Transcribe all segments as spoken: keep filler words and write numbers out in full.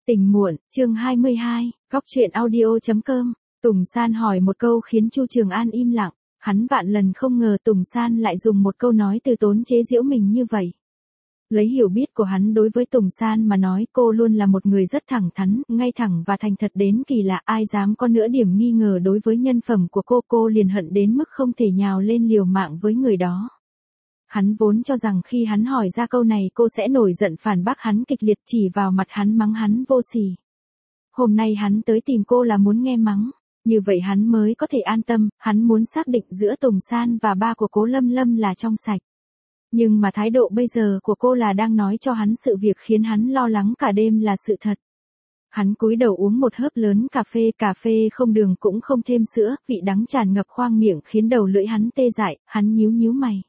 Tỉnh muộn, chương hai mươi hai, góc truyện audio chấm com. Tùng San hỏi một câu khiến Chu Trường An im lặng, hắn vạn lần không ngờ Tùng San lại dùng một câu nói từ tốn chế giễu mình như vậy. Lấy hiểu biết của hắn đối với Tùng San mà nói, cô luôn là một người rất thẳng thắn, ngay thẳng và thành thật đến kỳ lạ, ai dám có nửa điểm nghi ngờ đối với nhân phẩm của cô, cô liền hận đến mức không thể nhào lên liều mạng với người đó. Hắn vốn cho rằng khi hắn hỏi ra câu này cô sẽ nổi giận phản bác hắn kịch liệt, chỉ vào mặt hắn mắng hắn vô sỉ. Hôm nay hắn tới tìm cô là muốn nghe mắng, như vậy hắn mới có thể an tâm, hắn muốn xác định giữa Tùng San và ba của Cố Lâm Lâm là trong sạch. Nhưng mà thái độ bây giờ của cô là đang nói cho hắn sự việc khiến hắn lo lắng cả đêm là sự thật. Hắn cúi đầu uống một hớp lớn cà phê, cà phê không đường cũng không thêm sữa, vị đắng tràn ngập khoang miệng khiến đầu lưỡi hắn tê dại, hắn nhíu nhíu mày.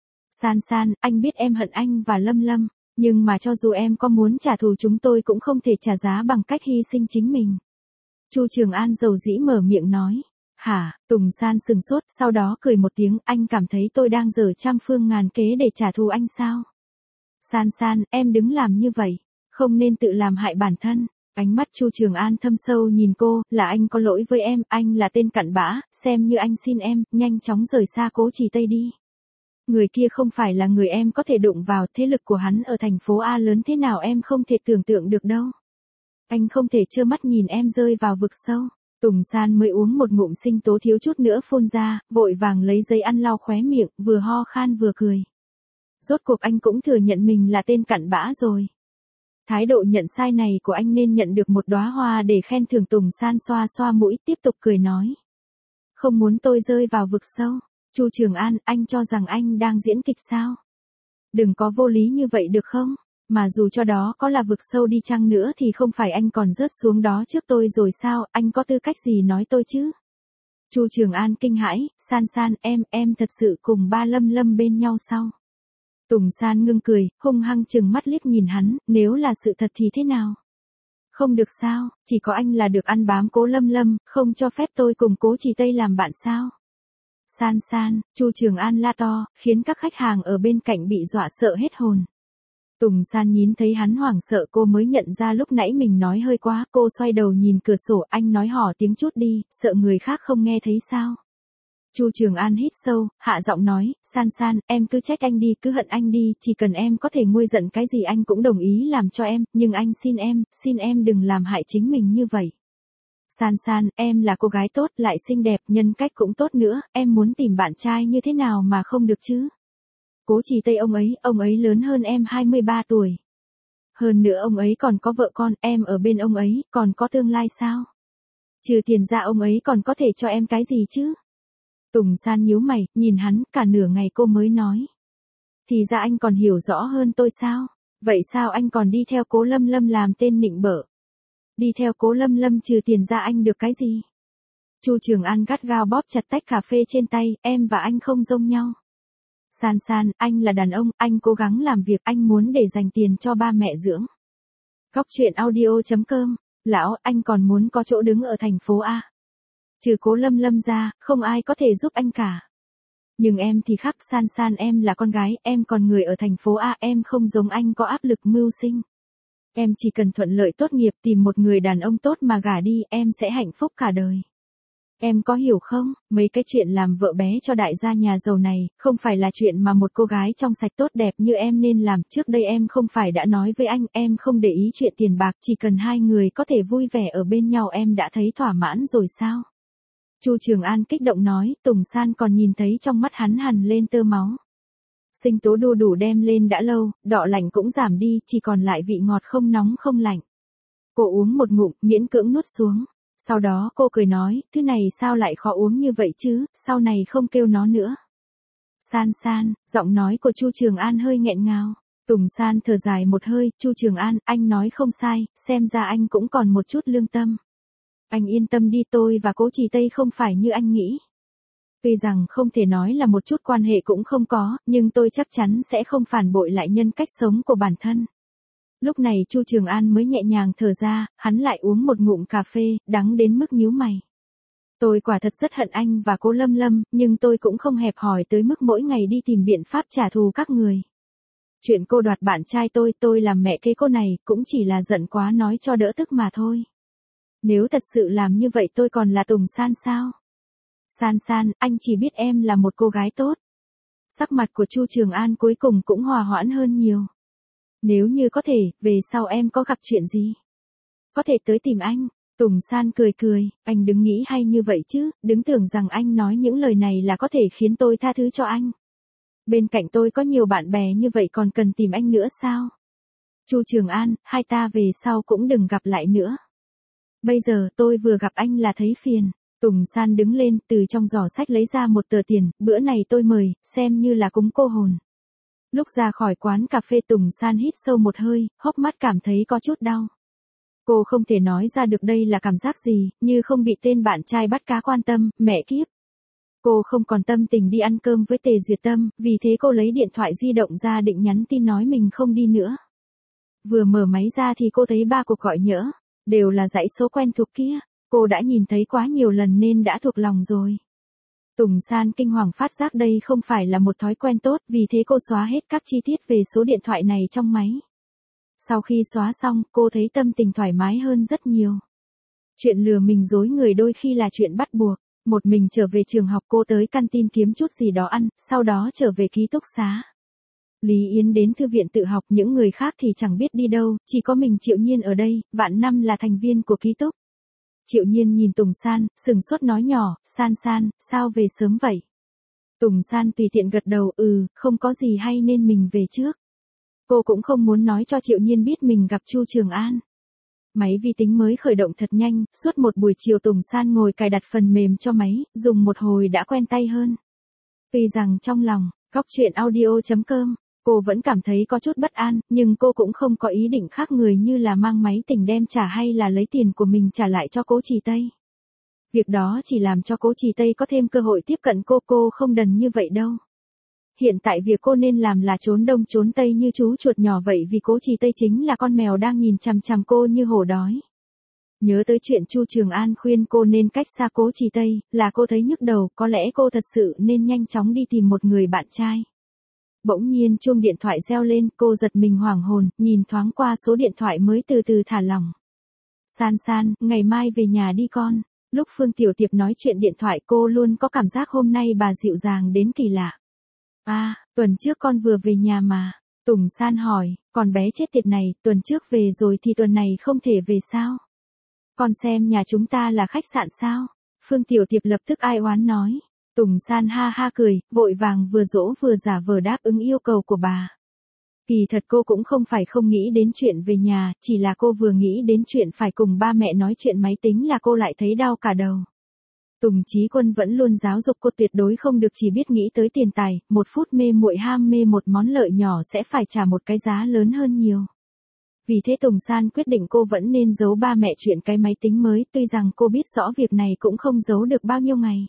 San San, anh biết em hận anh và Lâm Lâm, nhưng mà cho dù em có muốn trả thù chúng tôi cũng không thể trả giá bằng cách hy sinh chính mình. Chu Trường An dầu dĩ mở miệng nói. Hả? Tùng San sừng sốt, sau đó cười một tiếng, anh cảm thấy tôi đang giở trăm phương ngàn kế để trả thù anh sao? San San, em đừng làm như vậy, không nên tự làm hại bản thân. Ánh mắt Chu Trường An thâm sâu nhìn cô, là anh có lỗi với em, anh là tên cặn bã, xem như anh xin em, nhanh chóng rời xa Cố Trì Tây đi. Người kia không phải là người em có thể đụng vào, thế lực của hắn ở thành phố A lớn thế nào em không thể tưởng tượng được đâu. Anh không thể trơ mắt nhìn em rơi vào vực sâu. Tùng San mới uống một ngụm sinh tố thiếu chút nữa phun ra, vội vàng lấy giấy ăn lau khóe miệng, vừa ho khan vừa cười. Rốt cuộc anh cũng thừa nhận mình là tên cặn bã rồi. Thái độ nhận sai này của anh nên nhận được một đóa hoa để khen thưởng. Tùng San xoa xoa mũi tiếp tục cười nói. Không muốn tôi rơi vào vực sâu. Chu Trường An, anh cho rằng anh đang diễn kịch sao? Đừng có vô lý như vậy được không? Mà dù cho đó có là vực sâu đi chăng nữa thì không phải anh còn rớt xuống đó trước tôi rồi sao, anh có tư cách gì nói tôi chứ? Chu Trường An kinh hãi, San San, em, em thật sự cùng ba Lâm Lâm bên nhau sao? Tùng San ngưng cười, hung hăng chừng mắt liếc nhìn hắn, nếu là sự thật thì thế nào? Không được sao, chỉ có anh là được ăn bám Cố Lâm Lâm, không cho phép tôi cùng Cố Trì Tây làm bạn sao? San San, Chu Trường An la to, khiến các khách hàng ở bên cạnh bị dọa sợ hết hồn. Tùng San nhìn thấy hắn hoảng sợ cô mới nhận ra lúc nãy mình nói hơi quá, cô xoay đầu nhìn cửa sổ, anh nói hỏ tiếng chút đi, sợ người khác không nghe thấy sao. Chu Trường An hít sâu, hạ giọng nói, San San, em cứ trách anh đi, cứ hận anh đi, chỉ cần em có thể nguôi giận cái gì anh cũng đồng ý làm cho em, nhưng anh xin em, xin em đừng làm hại chính mình như vậy. San San, em là cô gái tốt, lại xinh đẹp, nhân cách cũng tốt nữa, em muốn tìm bạn trai như thế nào mà không được chứ? Cố Trì Tây ông ấy, ông ấy lớn hơn em hai mươi ba tuổi. Hơn nữa ông ấy còn có vợ con, em ở bên ông ấy, còn có tương lai sao? Trừ tiền ra ông ấy còn có thể cho em cái gì chứ? Tùng San nhíu mày, nhìn hắn, cả nửa ngày cô mới nói. Thì ra anh còn hiểu rõ hơn tôi sao? Vậy sao anh còn đi theo Cố Lâm Lâm làm tên nịnh bợ? Đi theo Cố Lâm Lâm trừ tiền ra anh được cái gì? Chu Trường An gắt gao bóp chặt tách cà phê trên tay, em và anh không giống nhau. San San, anh là đàn ông, anh cố gắng làm việc, anh muốn để dành tiền cho ba mẹ dưỡng. Góc truyện audio chấm com, lão, anh còn muốn có chỗ đứng ở thành phố A. Trừ Cố Lâm Lâm ra, không ai có thể giúp anh cả. Nhưng em thì khác, San San, em là con gái, em còn người ở thành phố A, em không giống anh có áp lực mưu sinh. Em chỉ cần thuận lợi tốt nghiệp tìm một người đàn ông tốt mà gả đi, em sẽ hạnh phúc cả đời. Em có hiểu không, mấy cái chuyện làm vợ bé cho đại gia nhà giàu này, không phải là chuyện mà một cô gái trong sạch tốt đẹp như em nên làm. Trước đây em không phải đã nói với anh, em không để ý chuyện tiền bạc, chỉ cần hai người có thể vui vẻ ở bên nhau em đã thấy thỏa mãn rồi sao? Chu Trường An kích động nói, Tùng San còn nhìn thấy trong mắt hắn hằn lên tơ máu. Sinh tố đu đủ đem lên đã lâu, đọ lạnh cũng giảm đi, chỉ còn lại vị ngọt không nóng không lạnh. Cô uống một ngụm, miễn cưỡng nuốt xuống. Sau đó cô cười nói, thứ này sao lại khó uống như vậy chứ, sau này không kêu nó nữa. San San, giọng nói của Chu Trường An hơi nghẹn ngào. Tùng San thở dài một hơi, Chu Trường An, anh nói không sai, xem ra anh cũng còn một chút lương tâm. Anh yên tâm đi, tôi và Cố Trì Tây không phải như anh nghĩ. Tuy rằng không thể nói là một chút quan hệ cũng không có, nhưng tôi chắc chắn sẽ không phản bội lại nhân cách sống của bản thân. Lúc này Chu Trường An mới nhẹ nhàng thở ra, hắn lại uống một ngụm cà phê, đắng đến mức nhíu mày. Tôi quả thật rất hận anh và Cố Lâm Lâm, nhưng tôi cũng không hẹp hòi tới mức mỗi ngày đi tìm biện pháp trả thù các người. Chuyện cô đoạt bạn trai tôi, tôi làm mẹ kế cô này, cũng chỉ là giận quá nói cho đỡ tức mà thôi. Nếu thật sự làm như vậy tôi còn là Tùng San sao? San San, anh chỉ biết em là một cô gái tốt. Sắc mặt của Chu Trường An cuối cùng cũng hòa hoãn hơn nhiều. Nếu như có thể, về sau em có gặp chuyện gì? Có thể tới tìm anh. Tùng San cười cười, anh đừng nghĩ hay như vậy chứ, đừng tưởng rằng anh nói những lời này là có thể khiến tôi tha thứ cho anh. Bên cạnh tôi có nhiều bạn bè như vậy còn cần tìm anh nữa sao? Chu Trường An, hai ta về sau cũng đừng gặp lại nữa. Bây giờ tôi vừa gặp anh là thấy phiền. Tùng San đứng lên, từ trong giỏ sách lấy ra một tờ tiền, bữa này tôi mời, xem như là cúng cô hồn. Lúc ra khỏi quán cà phê Tùng San hít sâu một hơi, hốc mắt cảm thấy có chút đau. Cô không thể nói ra được đây là cảm giác gì, như không bị tên bạn trai bắt cá quan tâm, mẹ kiếp. Cô không còn tâm tình đi ăn cơm với Tề Duyệt Tâm, vì thế cô lấy điện thoại di động ra định nhắn tin nói mình không đi nữa. Vừa mở máy ra thì cô thấy ba cuộc gọi nhỡ, đều là dãy số quen thuộc kia, cô đã nhìn thấy quá nhiều lần nên đã thuộc lòng rồi. Tùng San kinh hoàng phát giác đây không phải là một thói quen tốt, vì thế cô xóa hết các chi tiết về số điện thoại này trong máy. Sau khi xóa xong, cô thấy tâm tình thoải mái hơn rất nhiều. Chuyện lừa mình dối người đôi khi là chuyện bắt buộc. Một mình trở về trường học, cô tới canteen kiếm chút gì đó ăn, sau đó trở về ký túc xá. Lý Yến đến thư viện tự học, những người khác thì chẳng biết đi đâu, chỉ có mình Triệu Nhiên ở đây, Vạn Năm là thành viên của ký túc. Triệu Nhiên nhìn Tùng San, sừng sốt nói nhỏ, San San, sao về sớm vậy? Tùng San tùy tiện gật đầu, ừ, không có gì hay nên mình về trước. Cô cũng không muốn nói cho Triệu Nhiên biết mình gặp Chu Trường An. Máy vi tính mới khởi động thật nhanh, suốt một buổi chiều Tùng San ngồi cài đặt phần mềm cho máy, dùng một hồi đã quen tay hơn. Tuy rằng trong lòng, góc truyện audio chấm com, cô vẫn cảm thấy có chút bất an, nhưng cô cũng không có ý định khác người như là mang máy tỉnh đem trả hay là lấy tiền của mình trả lại cho Cố Trì Tây. Việc đó chỉ làm cho Cố Trì Tây có thêm cơ hội tiếp cận cô, cô không đần như vậy đâu. Hiện tại việc cô nên làm là trốn đông trốn tây như chú chuột nhỏ vậy, vì Cố Trì Tây chính là con mèo đang nhìn chằm chằm cô như hổ đói. Nhớ tới chuyện Chu Trường An khuyên cô nên cách xa Cố Trì Tây, là cô thấy nhức đầu, có lẽ cô thật sự nên nhanh chóng đi tìm một người bạn trai. Bỗng nhiên chuông điện thoại reo lên, cô giật mình hoảng hồn, nhìn thoáng qua số điện thoại mới từ từ thả lỏng. San San, ngày mai về nhà đi con. Lúc Phương Tiểu Tiệp nói chuyện điện thoại cô luôn có cảm giác hôm nay bà dịu dàng đến kỳ lạ. À, tuần trước con vừa về nhà mà. Tùng San hỏi, còn bé chết tiệt này, tuần trước về rồi thì tuần này không thể về sao? Con xem nhà chúng ta là khách sạn sao? Phương Tiểu Tiệp lập tức ai oán nói. Tùng San ha ha cười, vội vàng vừa dỗ vừa giả vờ đáp ứng yêu cầu của bà. Kỳ thật cô cũng không phải không nghĩ đến chuyện về nhà, chỉ là cô vừa nghĩ đến chuyện phải cùng ba mẹ nói chuyện máy tính là cô lại thấy đau cả đầu. Tùng Chí Quân vẫn luôn giáo dục cô tuyệt đối không được chỉ biết nghĩ tới tiền tài, một phút mê muội ham mê một món lợi nhỏ sẽ phải trả một cái giá lớn hơn nhiều. Vì thế Tùng San quyết định cô vẫn nên giấu ba mẹ chuyện cái máy tính mới, tuy rằng cô biết rõ việc này cũng không giấu được bao nhiêu ngày.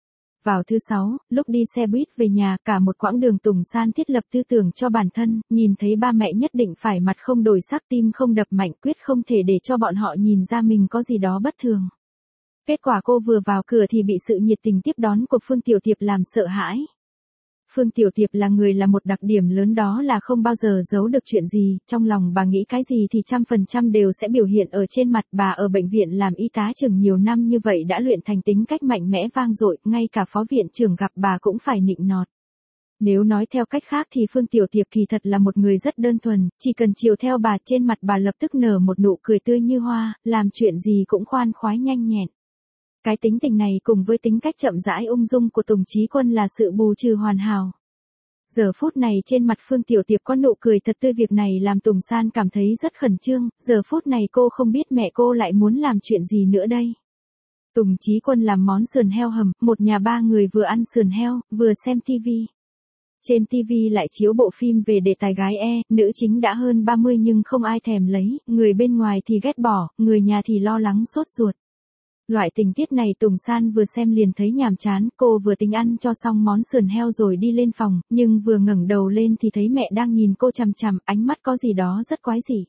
Vào thứ sáu, lúc đi xe buýt về nhà, cả một quãng đường Tùng San thiết lập tư tưởng cho bản thân, nhìn thấy ba mẹ nhất định phải mặt không đổi sắc, tim không đập mạnh, quyết không thể để cho bọn họ nhìn ra mình có gì đó bất thường. Kết quả cô vừa vào cửa thì bị sự nhiệt tình tiếp đón của Phương Tiểu Tiệp làm sợ hãi. Phương Tiểu Tiệp là người là một đặc điểm lớn, đó là không bao giờ giấu được chuyện gì, trong lòng bà nghĩ cái gì thì trăm phần trăm đều sẽ biểu hiện ở trên mặt. Bà ở bệnh viện làm y tá chừng nhiều năm như vậy đã luyện thành tính cách mạnh mẽ vang dội, ngay cả phó viện trưởng gặp bà cũng phải nịnh nọt. Nếu nói theo cách khác thì Phương Tiểu Tiệp kỳ thật là một người rất đơn thuần, chỉ cần chiều theo bà, trên mặt bà lập tức nở một nụ cười tươi như hoa, làm chuyện gì cũng khoan khoái nhanh nhẹn. Cái tính tình này cùng với tính cách chậm rãi ung dung của Tùng Chí Quân là sự bù trừ hoàn hảo. Giờ phút này trên mặt Phương Tiểu Tiệp có nụ cười thật tươi, việc này làm Tùng San cảm thấy rất khẩn trương, giờ phút này cô không biết mẹ cô lại muốn làm chuyện gì nữa đây. Tùng Chí Quân làm món sườn heo hầm, một nhà ba người vừa ăn sườn heo, vừa xem tivi. Trên tivi lại chiếu bộ phim về đề tài gái E, nữ chính đã hơn ba mươi nhưng không ai thèm lấy, người bên ngoài thì ghét bỏ, người nhà thì lo lắng sốt ruột. Loại tình tiết này Tùng San vừa xem liền thấy nhàm chán, cô vừa tính ăn cho xong món sườn heo rồi đi lên phòng, nhưng vừa ngẩng đầu lên thì thấy mẹ đang nhìn cô chằm chằm, ánh mắt có gì đó rất quái dị.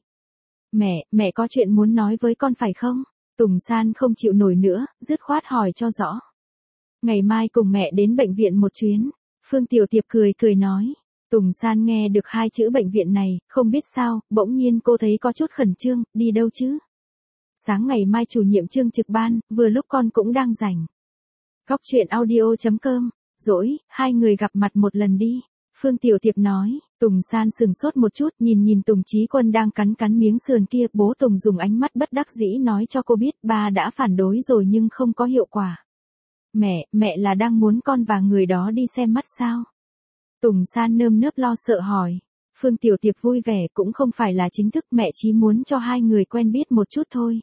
Mẹ, mẹ có chuyện muốn nói với con phải không? Tùng San không chịu nổi nữa, dứt khoát hỏi cho rõ. Ngày mai cùng mẹ đến bệnh viện một chuyến. Phương Tiểu Tiệp cười cười nói. Tùng San nghe được hai chữ bệnh viện này, không biết sao, bỗng nhiên cô thấy có chút khẩn trương, đi đâu chứ? Sáng ngày mai chủ nhiệm Trương trực ban, vừa lúc con cũng đang rảnh. Góc chuyện audio chấm com, dỗi, hai người gặp mặt một lần đi. Phương Tiểu Tiệp nói, Tùng San sừng sốt một chút nhìn nhìn Tùng Chí Quân đang cắn cắn miếng sườn kia, bố Tùng dùng ánh mắt bất đắc dĩ nói cho cô biết ba đã phản đối rồi nhưng không có hiệu quả. Mẹ, mẹ là đang muốn con và người đó đi xem mắt sao? Tùng San nơm nớp lo sợ hỏi. Phương Tiểu Tiệp vui vẻ, cũng không phải là chính thức, mẹ chỉ muốn cho hai người quen biết một chút thôi.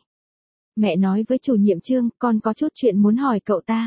Mẹ nói với chủ nhiệm Trương, con có chút chuyện muốn hỏi cậu ta.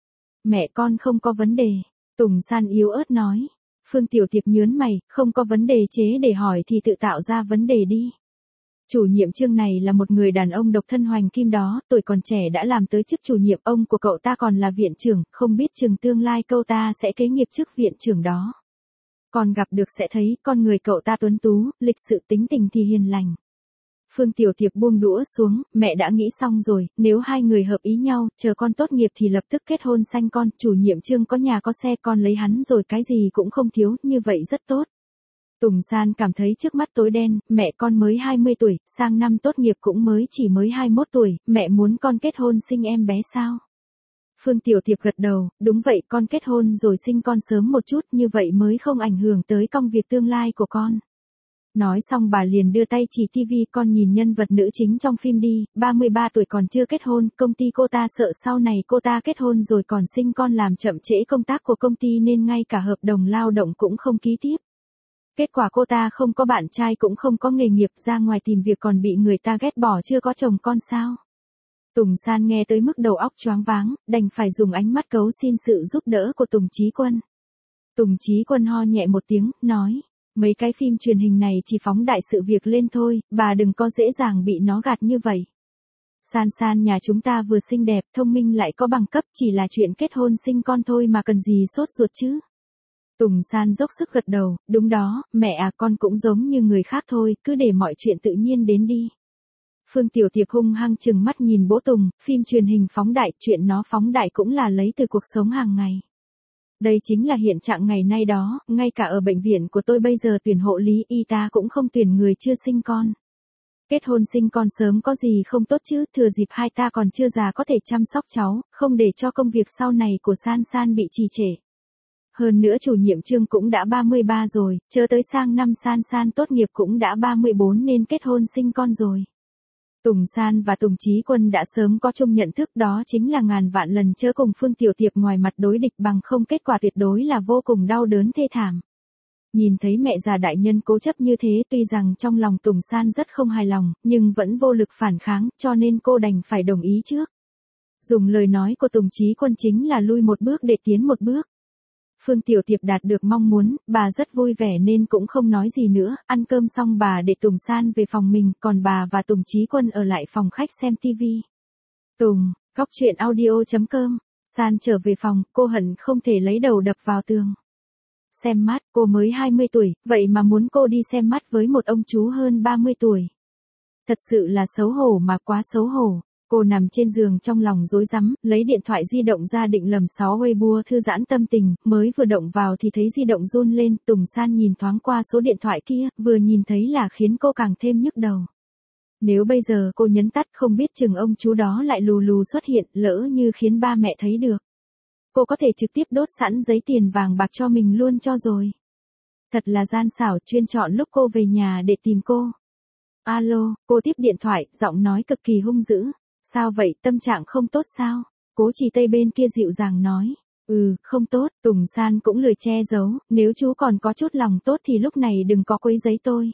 Mẹ con không có vấn đề. Tùng San yếu ớt nói. Phương Tiểu Tiệp nhớn mày, không có vấn đề chế để hỏi thì tự tạo ra vấn đề đi. Chủ nhiệm Trương này là một người đàn ông độc thân hoành kim đó, tuổi còn trẻ đã làm tới chức chủ nhiệm, ông của cậu ta còn là viện trưởng, không biết chừng tương lai cậu ta sẽ kế nghiệp chức viện trưởng đó. Còn gặp được sẽ thấy, con người cậu ta tuấn tú, lịch sự tính tình thì hiền lành. Phương Tiểu Tiệp buông đũa xuống, mẹ đã nghĩ xong rồi, nếu hai người hợp ý nhau, chờ con tốt nghiệp thì lập tức kết hôn sanh con, chủ nhiệm Trương có nhà có xe, con lấy hắn rồi cái gì cũng không thiếu, như vậy rất tốt. Tùng San cảm thấy trước mắt tối đen, mẹ con mới hai mươi tuổi, sang năm tốt nghiệp cũng mới chỉ mới hai mươi mốt tuổi, mẹ muốn con kết hôn sinh em bé sao? Phương Tiểu Tiệp gật đầu, đúng vậy, con kết hôn rồi sinh con sớm một chút, như vậy mới không ảnh hưởng tới công việc tương lai của con. Nói xong bà liền đưa tay chỉ tivi, con nhìn nhân vật nữ chính trong phim đi, ba mươi ba tuổi còn chưa kết hôn, công ty cô ta sợ sau này cô ta kết hôn rồi còn sinh con làm chậm trễ công tác của công ty nên ngay cả hợp đồng lao động cũng không ký tiếp. Kết quả cô ta không có bạn trai cũng không có nghề nghiệp, ra ngoài tìm việc còn bị người ta ghét bỏ, chưa có chồng con sao. Tùng San nghe tới mức đầu óc choáng váng, đành phải dùng ánh mắt cấu xin sự giúp đỡ của Tùng Chí Quân. Tùng Chí Quân ho nhẹ một tiếng, nói, mấy cái phim truyền hình này chỉ phóng đại sự việc lên thôi, bà đừng có dễ dàng bị nó gạt như vậy. San San nhà chúng ta vừa xinh đẹp, thông minh lại có bằng cấp, chỉ là chuyện kết hôn sinh con thôi mà cần gì sốt ruột chứ. Tùng San dốc sức gật đầu, đúng đó, mẹ à, con cũng giống như người khác thôi, cứ để mọi chuyện tự nhiên đến đi. Phương Tiểu Tiệp hung hăng chừng mắt nhìn bố Tùng, phim truyền hình phóng đại, chuyện nó phóng đại cũng là lấy từ cuộc sống hàng ngày. Đây chính là hiện trạng ngày nay đó, ngay cả ở bệnh viện của tôi bây giờ tuyển hộ lý y tá cũng không tuyển người chưa sinh con. Kết hôn sinh con sớm có gì không tốt chứ, thừa dịp hai ta còn chưa già có thể chăm sóc cháu, không để cho công việc sau này của San San bị trì trệ. Hơn nữa chủ nhiệm Trương cũng đã ba mươi ba rồi, chờ tới sang năm San San tốt nghiệp cũng đã ba mươi bốn nên kết hôn sinh con rồi. Tùng San và Tùng Chí Quân đã sớm có chung nhận thức, đó chính là ngàn vạn lần chớ cùng Phương Tiểu Tiệp ngoài mặt đối địch, bằng không kết quả tuyệt đối là vô cùng đau đớn thê thảm. Nhìn thấy mẹ già đại nhân cố chấp như thế, tuy rằng trong lòng Tùng San rất không hài lòng, nhưng vẫn vô lực phản kháng, cho nên cô đành phải đồng ý trước. Dùng lời nói của Tùng Chí Quân chính là lui một bước để tiến một bước. Phương Tiểu Tiệp đạt được mong muốn, bà rất vui vẻ nên cũng không nói gì nữa, ăn cơm xong bà để Tùng San về phòng mình, còn bà và Tùng Chí Quân ở lại phòng khách xem tivi. Tùng, góc chuyện audio chấm com, San trở về phòng, cô hận không thể lấy đầu đập vào tường. Xem mắt, cô mới hai mươi tuổi, vậy mà muốn cô đi xem mắt với một ông chú hơn ba mươi tuổi. Thật sự là xấu hổ mà quá xấu hổ. Cô nằm trên giường trong lòng rối rắm, lấy điện thoại di động ra định lầm sáu Weibo thư giãn tâm tình, mới vừa động vào thì thấy di động run lên, Tùng San nhìn thoáng qua số điện thoại kia, vừa nhìn thấy là khiến cô càng thêm nhức đầu. Nếu bây giờ cô nhấn tắt không biết chừng ông chú đó lại lù lù xuất hiện, lỡ như khiến ba mẹ thấy được. Cô có thể trực tiếp đốt sẵn giấy tiền vàng bạc cho mình luôn cho rồi. Thật là gian xảo, chuyên chọn lúc cô về nhà để tìm cô. Alo, cô tiếp điện thoại, giọng nói cực kỳ hung dữ. Sao vậy, tâm trạng không tốt sao? Cố Chỉ Tây bên kia dịu dàng nói. Ừ, không tốt, Tùng San cũng lười che giấu, nếu chú còn có chút lòng tốt thì lúc này đừng có quấy giấy tôi.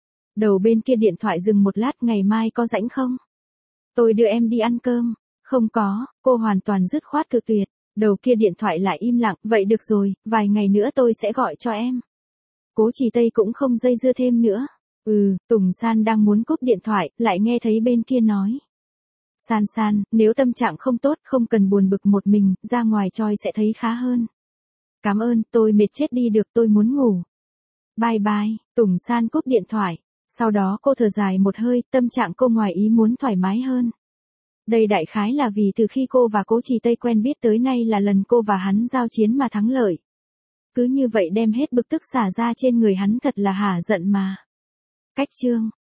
Đầu bên kia điện thoại dừng một lát, ngày mai có rảnh không? Tôi đưa em đi ăn cơm. Không có, cô hoàn toàn dứt khoát cự tuyệt. Đầu kia điện thoại lại im lặng, vậy được rồi, vài ngày nữa tôi sẽ gọi cho em. Cố Chỉ Tây cũng không dây dưa thêm nữa. Ừ, Tùng San đang muốn cúp điện thoại, lại nghe thấy bên kia nói. San San, nếu tâm trạng không tốt, không cần buồn bực một mình, ra ngoài choi sẽ thấy khá hơn. Cảm ơn, tôi mệt chết đi được, tôi muốn ngủ. Bye bye, Tùng San cúp điện thoại. Sau đó cô thở dài một hơi, tâm trạng cô ngoài ý muốn thoải mái hơn. Đây đại khái là vì từ khi cô và Cố Chỉ Tây quen biết tới nay là lần cô và hắn giao chiến mà thắng lợi. Cứ như vậy đem hết bực tức xả ra trên người hắn thật là hả giận mà. Cách chương